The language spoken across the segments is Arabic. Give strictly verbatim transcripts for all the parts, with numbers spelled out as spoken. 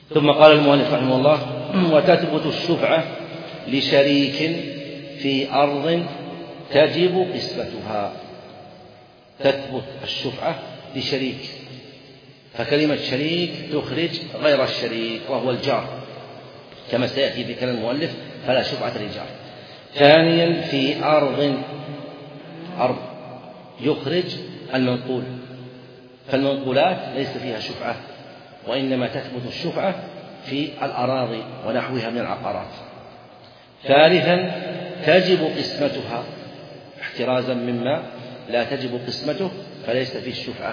ثم قال المؤلف رحمه الله: وتثبت الشفعة لشريك في أرض تجب قسمتها. تثبت الشفعة لشريك، فكلمة شريك تخرج غير الشريك وهو الجار كما سيأتي في كلام المؤلف، فلا شفعة للجار. ثانيا في أرض، أرض يخرج المنقول، فالمنقولات ليس فيها شفعة، وإنما تثبت الشفعة في الأراضي ونحوها من العقارات. ثالثا تجب قسمتها احترازا مما لا تجب قسمته فليس فيه الشفعة.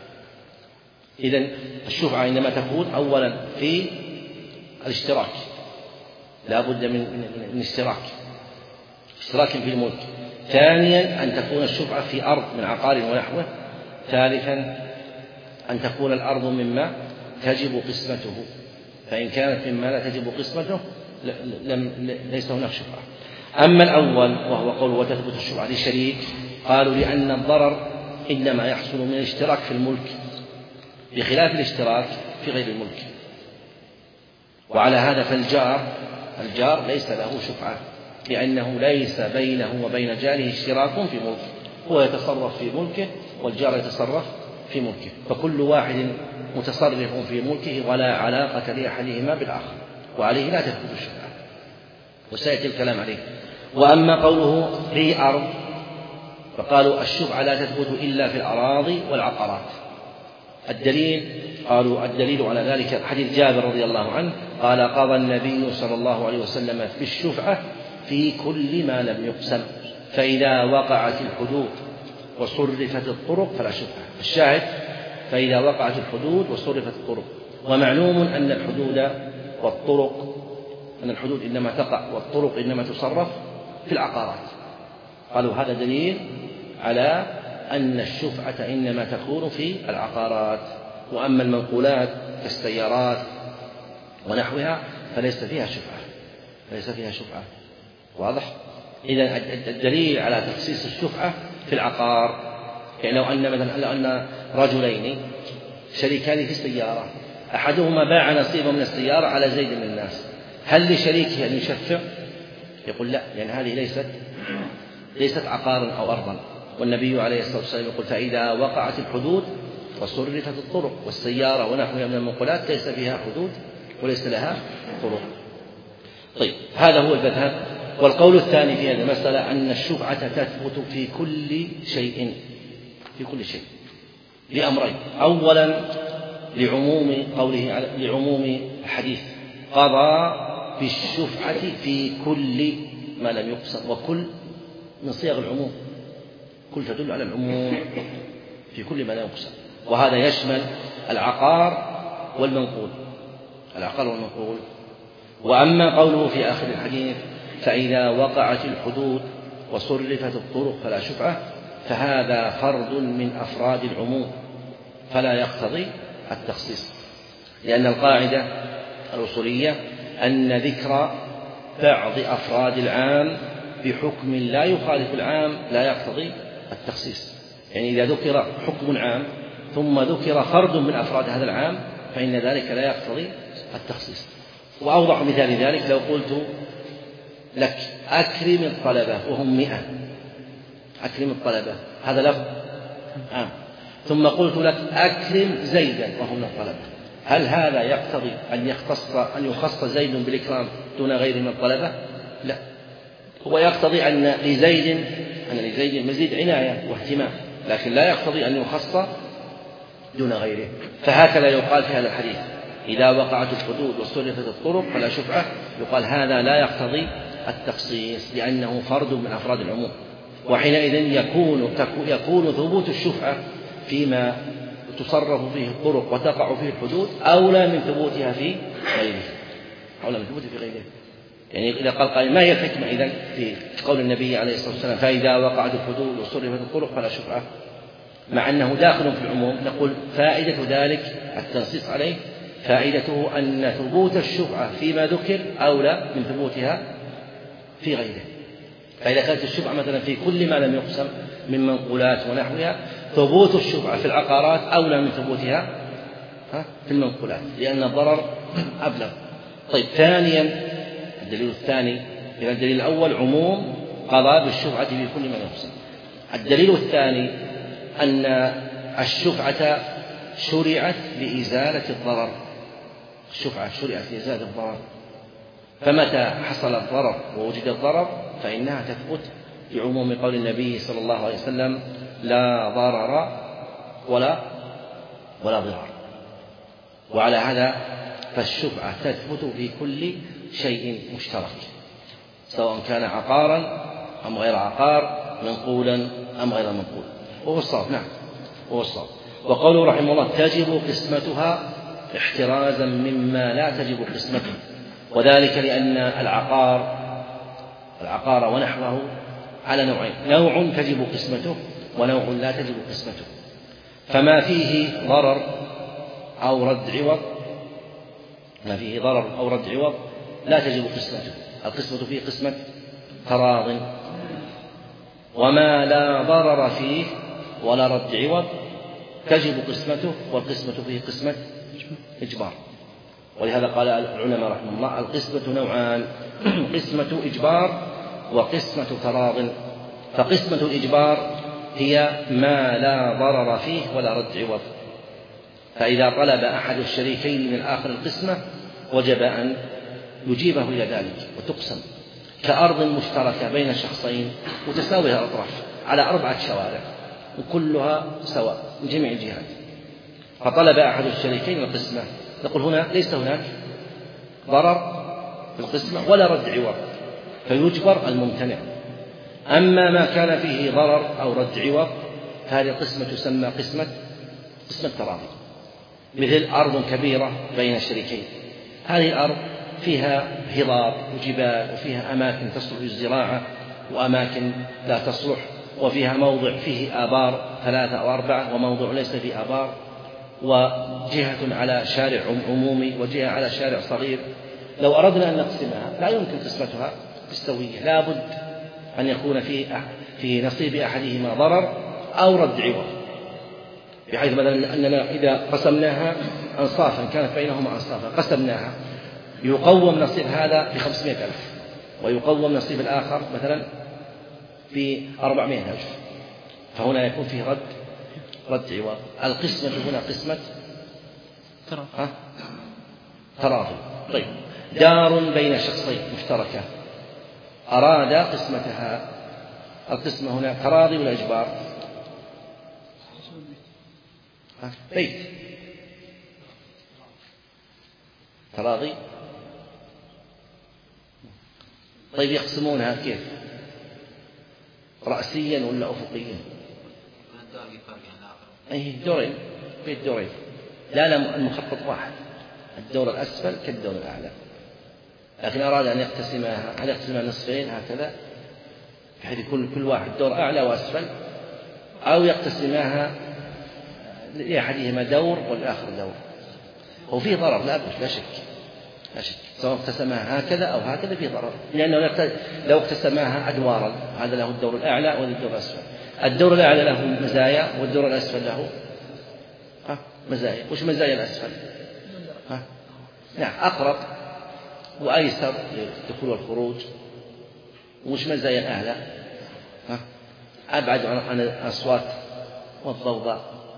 إذن الشفعة إنما تكون أولا في الاشتراك، لا بد من من اشتراك اشتراك في الملك. ثانيا أن تكون الشفعة في أرض من عقار ونحوه. ثالثا أن تكون الأرض مما تجب قسمته، فإن كانت مما لا تجب قسمته لم ليس هناك شفعة. أما الأول وهو قول وتثبت الشفعة لشريك، قالوا لأن الضرر إنما يحصل من الاشتراك في الملك بخلاف الاشتراك في غير الملك. وعلى هذا فالجار الجار ليس له شفعة، لأنه ليس بينه وبين جاره اشتراك في ملكه، هو يتصرف في ملكه والجار يتصرف في ملكه، فكل واحد متصرف في ملكه ولا علاقة لأحدهما بالآخر، وعليه لا تثبت الشفعة، وسيأتي الكلام عليه. وأما قوله في أرض، فقالوا الشفعة لا تثبت إلا في الأراضي والعقارات. الدليل، قالوا الدليل على ذلك حديث جابر رضي الله عنه قال: قضى النبي صلى الله عليه وسلم بالشفعة في كل ما لم يقسم، فإذا وقعت الحدود وصرفت الطرق فلا شفعة. الشاهد: فإذا وقعت الحدود وصرفت الطرق. ومعلوم أن الحدود والطرق أن الحدود إنما تقع والطرق إنما تصرف في العقارات. قالوا هذا دليل على أن الشفعة إنما تكون في العقارات، وأما المنقولات كالسيارات ونحوها فليس فيها شفعة ليس فيها شفعة واضح؟ إذن الدليل على تخصيص الشفعة في العقار، يعني لو أن مثلا لو أن رجلين شريكان في السيارة، أحدهما باع نصيبا من السيارة على زيد من الناس، هل لشريكه أن يشفع؟ يقول لا، لأن هذه ليست ليست عقارا أو أرضا. والنبي عليه الصلاة والسلام يقول: فإذا وقعت الحدود وصرفت الطرق، والسيارة ونحوها من المنقولات ليس فيها حدود وليس لها طرق. طيب، هذا هو المذهب. والقول الثاني في هذه المسألة أن الشفعة تثبت في كل شيء في كل شيء لأمرين: أولا لعموم قوله لعموم الحديث قضى بالشفعة في كل ما لم يقسم، وكل من صيغ العموم، كل تدل على العموم في كل ما لا يقسم، وهذا يشمل العقار والمنقول العقار والمنقول. وأما قوله في آخر الحديث: فإذا وقعت الحدود وصرفت الطرق فلا شفعة، فهذا فرد من أفراد العموم فلا يقتضي التخصيص، لأن القاعدة الأصولية أن ذكر بعض أفراد العام بحكم لا يخالف العام لا يقتضي التخصيص. يعني إذا ذكر حكم عام ثم ذكر فرد من أفراد هذا العام فإن ذلك لا يقتضي التخصيص. وأوضح مثال ذلك لو قلت لك: أكرم الطلبة وهم مئة، أكرم الطلبة، هذا لفظ عام، ثم قلت لك: أكرم زيدا وهم الطلبة، هل هذا يقتضي أن يختص أن يخص زيد بالإكرام دون غيره من الطلبة؟ لا، هو يقتضي أن لزيد أن لزيد مزيد عناية واهتمام، لكن لا يقتضي أن يخص دون غيره. فهكذا يقال في هذا الحديث: إذا وقعت الحدود وصرفت الطرق فلا شفعة، يقال هذا لا يقتضي التخصيص لأنه فرد من أفراد العموم، وحينئذ يكون يكون ثبوت الشفعة فيما تصرف فيه الطرق وتقع فيه الحدود أولى من ثبوتها في غيره أولى من ثبوتها في غيره. يعني إذا قال قائل: ما هي الحكمة إذن في قول النبي عليه الصلاة والسلام: فإذا وقعت الحدود وصرفت الطرق فلا شفعة، مع أنه داخل في العموم؟ نقول: فائدة ذلك التنصيص عليه فائدته أن ثبوت الشفعة فيما ذكر أولى من ثبوتها في غيره. فإذا كانت الشفعة مثلا في كل ما لم يقسم من منقولات ونحوها، ثبوت الشفعة في العقارات أولى من ثبوتها في المنقولات، لأن الضرر أبلغ. طيب ثانيا الدليل الثاني، إذا الدليل الأول عموم قضاء بالشفعة في كل ما يحسن. الدليل الثاني أن الشفعة شرعت لإزالة الضرر، الشفعة شرعت لإزالة الضرر، فمتى حصل الضرر ووجد الضرر فإنها تثبت بعموم قول النبي صلى الله عليه وسلم لا ضرر ولا ولا ضرار. وعلى هذا فالشفعة تثبت في كل شيء مشترك، سواء كان عقارا أم غير عقار، منقولا أم غير منقول، وهو الصواب. نعم وهو الصواب. وقوله رحمه الله تجب قسمتها احترازا مما لا تجب قسمته، وذلك لأن العقار العقار ونحوه على نوعين، نوع تجب قسمته ونوع لا تجب قسمته. فما فيه ضرر أو رد عوض ما فيه ضرر أو رد عوض لا تجب قسمته، القسمة فيه قسمة تراض. وما لا ضرر فيه ولا رد عوض تجب قسمته، والقسمة فيه قسمة إجبار. ولهذا قال العلماء رحمه الله القسمة نوعان، قسمة إجبار وقسمة تراض. فقسمة الإجبار هي ما لا ضرر فيه ولا رد عوض، فإذا طلب أحد الشريكين من الآخر القسمة وجب أن يجيبه إلى ذلك وتقسم، كأرض مشتركة بين شخصين متساوية الأطراف على أربعة شوارع وكلها سواء من جميع الجهات، فطلب أحد الشريكين القسمة، نقول هنا ليس هناك ضرر في القسمة ولا رد عوض فيجبر الممتنع. أما ما كان فيه ضرر أو رد عوض فهذه القسمة تسمى قسمة قسمة تراضي، مثل أرض كبيرة بين الشريكين، هذه الأرض فيها هضاب وجبال وفيها أماكن تصلح للزراعة وأماكن لا تصلح، وفيها موضع فيه آبار ثلاثة أو أربعة وموضع ليس فيه آبار، وجهة على شارع عمومي وجهة على شارع صغير. لو أردنا أن نقسمها لا يمكن قسمتها بالسوية، لا بد أن يكون فيه في نصيب أحدهما ضرر أو رد عوض، بحيث مثلا أننا إذا قسمناها أنصافا كانت بينهما أنصافا قسمناها يقوم نصيب هذا بخمسمائة ألف ويقوم نصيب الآخر مثلا بأربعمائة ألف، فهنا يكون فيه رد رد عوض. القسمة هنا قسمة تراضي. طيب دار بين شخصين مشتركة أراد قسمتها، القسمة هنا تراضي ولا إجبار؟ بيت تراضي. طيب يقسمونها كيف؟ رأسيا ولا أفقيا؟ أي دورين، بيت دورين، لا لا المخطط واحد، الدور الأسفل كالدور الأعلى، لكن أراد أن يقتسمها هل يقتسمها نصفين هكذا بحيث يكون كل واحد دور أعلى وأسفل، أو يقتسمها لأحدهما دور والآخر دور، وفيه ضرر لا بد لا شك لا شك، سواء اقتسمها هكذا أو هكذا فيه ضرر، لأنه لو اقتسمها أدوارا هذا له الدور الأعلى وهذا الدور الأسفل، الدور الأعلى له مزايا والدور الأسفل له ها مزايا. وش مزايا الأسفل؟ ها نعم أقرب وأيسر للدخول والخروج. وش مزايا الأعلى؟ ها أبعد عن الأصوات والضوضاء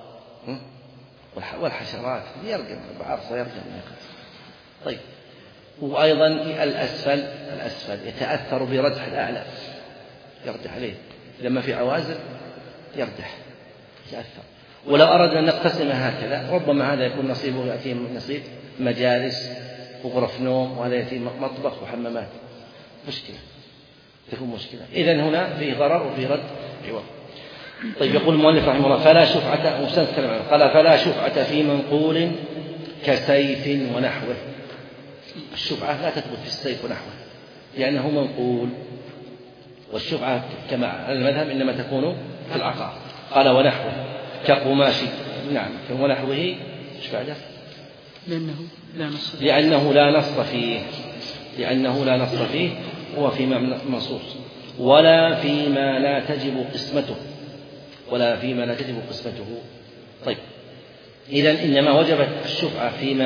والحشرات يرقم بعرصة يرقم. طيب وأيضا الأسفل الأسفل يتأثر بردح الأعلى، يردح عليه لما في عوازل يردح يتأثر. ولو أردنا أن نقتسمها هكذا ربما هذا يكون نصيبه يأتي نصيب مجالس وغرف نوم، وهذا يأتي مطبخ وحمامات، مشكلة تكون مشكلة. إذن هنا فيه ضرر وفيه رد عوض. طيب يقول المؤلف رحمه الله فلا شفعة قال فلا شفعة في منقول كسيف ونحوه. الشفعة لا تثبت في السيف ونحوه لأنه منقول، والشفعة كما على المذهب إنما تكون في العقار. قال ونحوه كقماش نعم ونحوه ايش بعده؟ لأنه لا نص لأنه لا نص فيه لأنه لا نص فيه هو فيما منصوص ولا فيما لا تجب قسمته ولا فيما لا تجب قسمته. طيب إذن إنما وجبت الشفعة فيما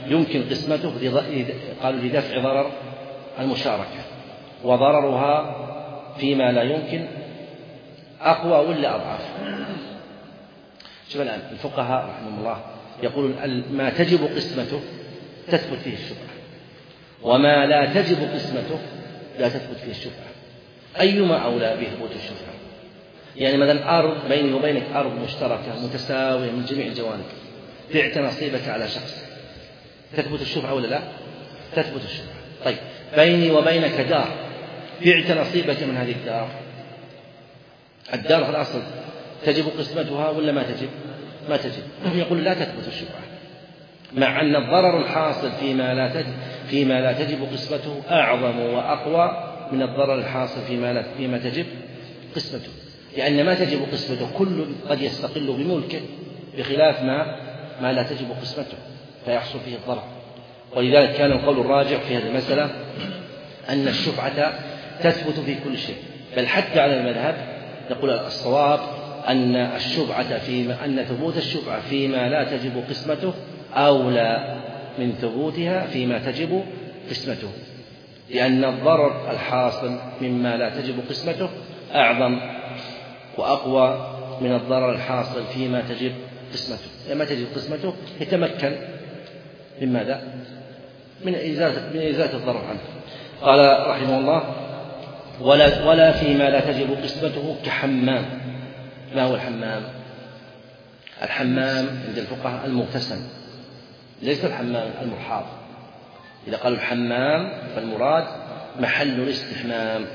يمكن قسمته قالوا لدفع ضرر المشاركة، وضررها فيما لا يمكن أقوى ولا أضعاف. شوف الآن الفقهاء رحمهم الله يقولون ما تجب قسمته تثبت فيه الشفعة، وما لا تجب قسمته لا تثبت فيه الشفعة. أيما أولى بثبوت الشفعة؟ يعني مثلا أرض بيني وبينك أرض مشتركة متساوية من جميع الجوانب، بعت نصيبك على شخص، تثبت الشفعة ولا لا؟ تثبت الشفعة. طيب بيني وبينك دار، بعت نصيبك من هذه الدار، الدار في الأصل تجب قسمتها ولا ما تجب؟ ما تجب. يقول لا تثبت الشفعة، مع أن الضرر الحاصل فيما لا تجب فيما لا تجب قسمته أعظم وأقوى من الضرر الحاصل فيما لا فيما تجب قسمته، لأن ما تجب قسمته كل قد يستقل بملكه بخلاف ما ما لا تجب قسمته فيحصل فيه الضرر. ولذلك كان القول الراجع في هذه المسألة أن الشفعة تثبت في كل شيء، بل حتى على المذهب نقول الصواب أن الشفعة فيما أن ثبوت الشفعة فيما لا تجب قسمته أولى من ثبوتها فيما تجب قسمته، لأن الضرر الحاصل مما لا تجب قسمته أعظم وأقوى من الضرر الحاصل فيما تجب قسمته. لما تجب قسمته يتمكن من ماذا؟ من إزالة من إزالة الضرر عنه. قال رحمه الله ولا ولا فيما لا تجب قسمته كحمام. ما هو الحمام؟ الحمام عند الفقهاء المغتسل، ليس الحمام المرحاض. إذا قالوا الحمام فالمراد محل الاستحمام،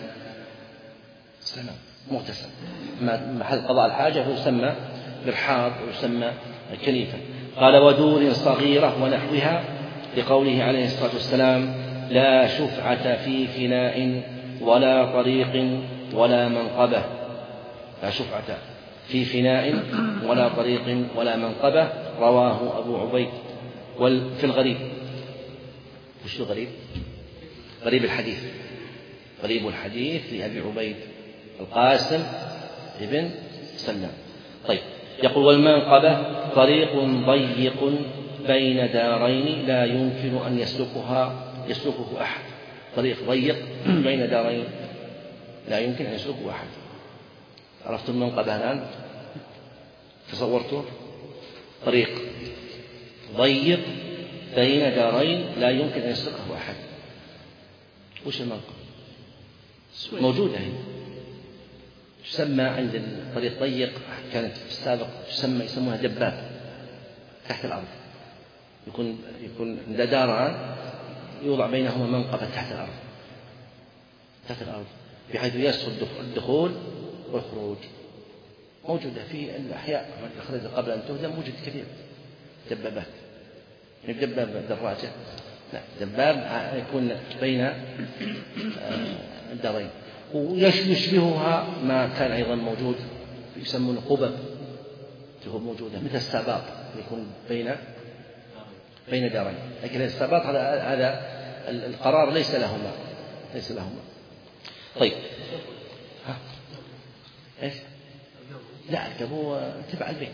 مغتسل محل قضاء الحاجة يسمى مرحاض ويسمى كنيفة. قال ودور صغيرة ونحوها، لقوله عليه الصلاة والسلام لا شفعة في فناء ولا طريق ولا منقبة. لا شفعة في فناء ولا طريق ولا منقبة، رواه أبو عبيد. وفي الغريب، وش الغريب؟ غريب الحديث، غريب الحديث لأبي عبيد القاسم ابن سلام. طيب يقول والمنقبة طريق ضيق بين دارين لا يمكن أن يسلكها يسلكه أحد. طريق ضيق بين دارين لا يمكن أن يسلكه أحد. عرفتم المنقبة الآن؟ تصورتوا؟ طريق ضيق بين دارين لا يمكن أن يسلكه أحد. وش المنقبة؟ موجودة هنا، تسمى عند الطريق ضيق كانت في السابق تسمى يسمونها دباب تحت الأرض، يكون يكون داران يوضع بينهما منقبة تحت الأرض تحت الأرض بحيث يسهل الدخول والخروج. موجودة في الأحياء قبل أن تهدم، موجود كثير دبابات، يعني دباب دراجة، لا دباب يكون بين الدارين. ويشبهها ما كان أيضا موجود يسمونه قبب، تكون موجودة مثل الساباط يكون بين بين دارين، لكن الساباط هذا هذا القرار ليس لهما ليس لهما. طيب ها ايش؟ لا الكبو تبع البيت،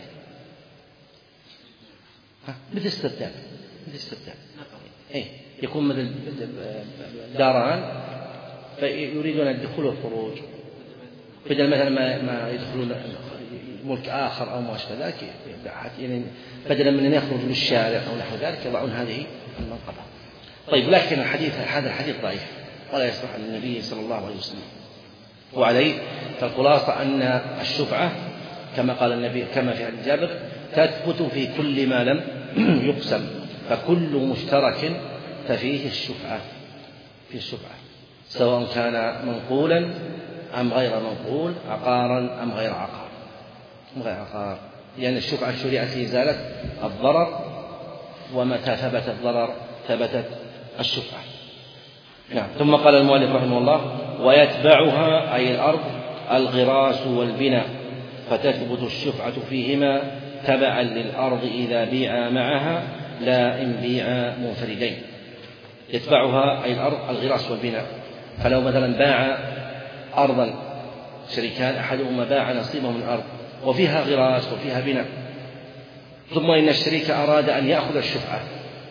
ها مثل السرداب مثل السرداب ايه يكون مثل داران فيريدون الدخول والخروج، بدل مثلا ما ما يدخلون ملك آخر أو ما أشبه ذلك، يعني بدلا من أن يخرجوا للشارع أو نحو ذلك يضعون هذه المنقبة. طيب لكن الحديث هذا الحديث ضعيف ولا يصح عن النبي صلى الله عليه وسلم. وعليه فالخلاصة أن الشفعة كما قال النبي كما في حديث جابر تثبت في كل ما لم يقسم، فكل مشترك ففيه الشفعة في الشفعة سواء كان منقولا أم غير منقول، عقارا أم غير عقار غير عقار، لأن الشفعة شرعت لإزالة الضرر، ومتى ثبت الضرر ثبتت الشفعة. نعم. ثم قال المؤلف رحمه الله ويتبعها أي الأرض الغراس والبناء، فتثبت الشفعة فيهما تبعا للأرض إذا بيعا معها لا إن بيعا منفردين. يتبعها أي الأرض الغراس والبناء، فلو مثلا باع أرضا شريكان أحدهما باع نصيبه من الأرض وفيها غراس وفيها بناء، ثم إن الشريك أراد أن يأخذ الشفعة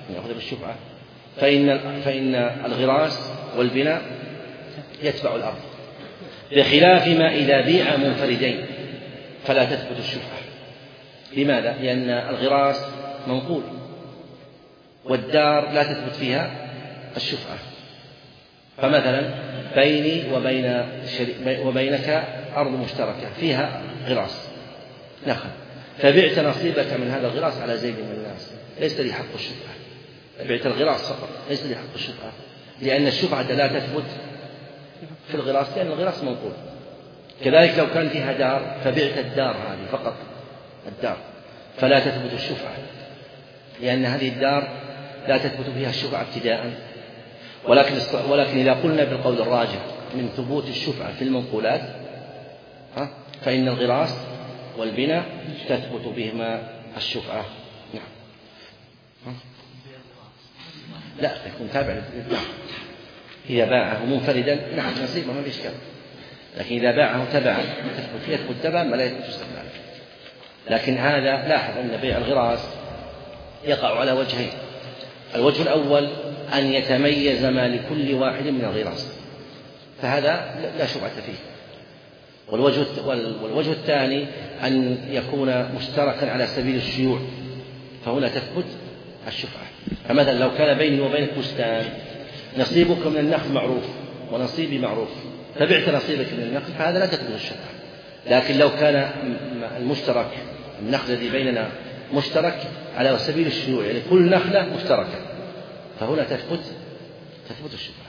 يأخذ بالشفعة، فإن فإن الغراس والبناء يتبع الأرض، بخلاف ما إذا بيع منفردين فلا تثبت الشفعة. لماذا؟ لأن الغراس منقول والدار لا تثبت فيها الشفعة. فمثلا بيني وبين وبينك أرض مشتركة فيها غراس نخل، فبعت نصيبك من هذا الغراس على زيد من الناس، ليس لي حق الشفعة، بعت الغراس فقط ليس لي حق الشفعة، لأن الشفعة لا تثبت في الغراس لأن الغراس منقول. كذلك لو كان فيها دار فبعت الدار هذه فقط الدار فلا تثبت الشفعة، لأن هذه الدار لا تثبت فيها الشفعة ابتداء. ولكن ولكن إذا قلنا بالقول الراجح من ثبوت الشفعة في المنقولات فإن الغراس والبناء تثبت بهما الشفعة. نعم. لا يكون تابع للدار. إذا باعه منفردا نعم نصيبه ما بإشكال، لكن إذا باعه تبعا تثبت يثبت تبعا ما لا يثبت استقلالا. لكن هذا لاحظ أن بيع الغراس يقع على وجهين: الوجه الأول أن يتميز ما لكل واحد من الغراس فهذا لا شبهة فيه، والوجه والوجه الثاني أن يكون مشتركا على سبيل الشيوع فهنا تثبت الشفعة. فمثلا لو كان بيني وبينك بستان نصيبك من النخل معروف ونصيبي معروف فبعت نصيبك من النخل فهذا لا تثبت الشفعة. لكن لو كان المشترك النخل الذي بيننا مشترك على سبيل الشيوع يعني كل نخلة مشتركة فهنا تثبت تثبت الشفعة.